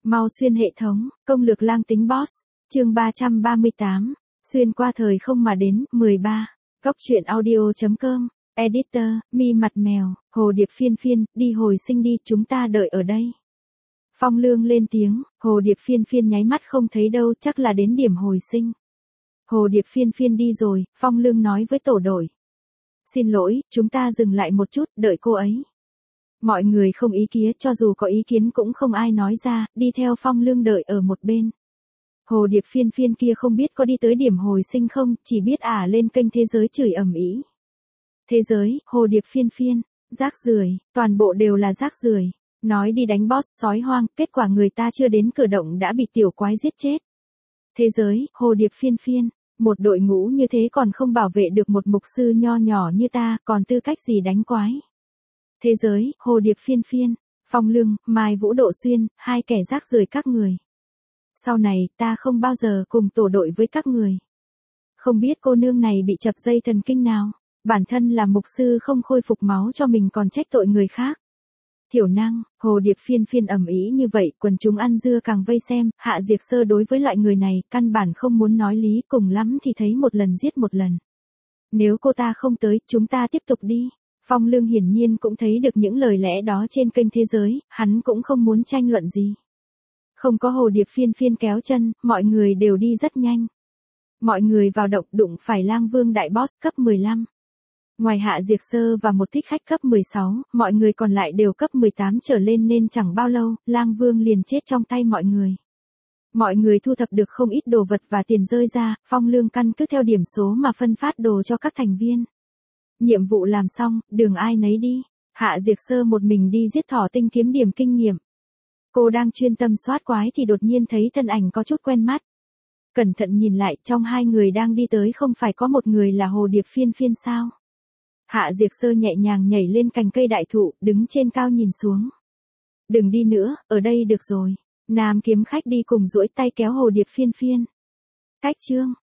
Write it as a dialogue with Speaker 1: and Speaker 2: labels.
Speaker 1: Mau xuyên hệ thống, công lược lang tính boss. Chương 338. Xuyên qua thời không mà đến. 13. Góc truyện audio.com. Editor, mi mặt mèo, Hồ Điệp phiên phiên, đi hồi sinh đi, chúng ta đợi ở đây. Phong Lương lên tiếng, Hồ Điệp phiên phiên nháy mắt không thấy đâu, chắc là đến điểm hồi sinh. Hồ Điệp phiên phiên đi rồi, Phong Lương nói với tổ đội. Xin lỗi, chúng ta dừng lại một chút, đợi cô ấy. Mọi người không ý kiến, cho dù có ý kiến cũng không ai nói ra, đi theo Phong Lương đợi ở một bên. Hồ Điệp phiên phiên kia không biết có đi tới điểm hồi sinh không, chỉ biết lên kênh thế giới chửi ầm ĩ. Thế giới, Hồ Điệp phiên phiên, rác rưởi, toàn bộ đều là rác rưởi. Nói đi đánh boss sói hoang, kết quả người ta chưa đến cửa động đã bị tiểu quái giết chết. Thế giới, Hồ Điệp phiên phiên, một đội ngũ như thế còn không bảo vệ được một mục sư nho nhỏ như ta, còn tư cách gì đánh quái. Thế giới, Hồ Điệp phiên phiên, Phong Lương, Mai Vũ Độ Xuyên, hai kẻ rác rưởi các người. Sau này, ta không bao giờ cùng tổ đội với các người. Không biết cô nương này bị chập dây thần kinh nào, bản thân là mục sư không khôi phục máu cho mình còn trách tội người khác. Thiểu năng, Hồ Điệp phiên phiên ầm ĩ như vậy, quần chúng ăn dưa càng vây xem, Hạ Diệt Sơ đối với loại người này, căn bản không muốn nói lý, cùng lắm thì thấy một lần giết một lần. Nếu cô ta không tới, chúng ta tiếp tục đi. Phong Lương hiển nhiên cũng thấy được những lời lẽ đó trên kênh thế giới, hắn cũng không muốn tranh luận gì. Không có Hồ Điệp phiên phiên kéo chân, mọi người đều đi rất nhanh. Mọi người vào động đụng phải Lang Vương đại boss cấp 15. Ngoài Hạ Diệt Sơ và một thích khách cấp 16, mọi người còn lại đều cấp 18 trở lên nên chẳng bao lâu, Lang Vương liền chết trong tay mọi người. Mọi người thu thập được không ít đồ vật và tiền rơi ra, Phong Lương căn cứ theo điểm số mà phân phát đồ cho các thành viên. Nhiệm vụ làm xong, đường ai nấy đi. Hạ Diệt Sơ một mình đi giết thỏ tinh kiếm điểm kinh nghiệm. Cô đang chuyên tâm soát quái thì đột nhiên thấy thân ảnh có chút quen mắt. Cẩn thận nhìn lại, trong hai người đang đi tới không phải có một người là Hồ Điệp phiên phiên sao? Hạ Diệt Sơ nhẹ nhàng nhảy lên cành cây đại thụ, đứng trên cao nhìn xuống. Đừng đi nữa, ở đây được rồi. Nam kiếm khách đi cùng duỗi tay kéo Hồ Điệp phiên phiên. Cách chương.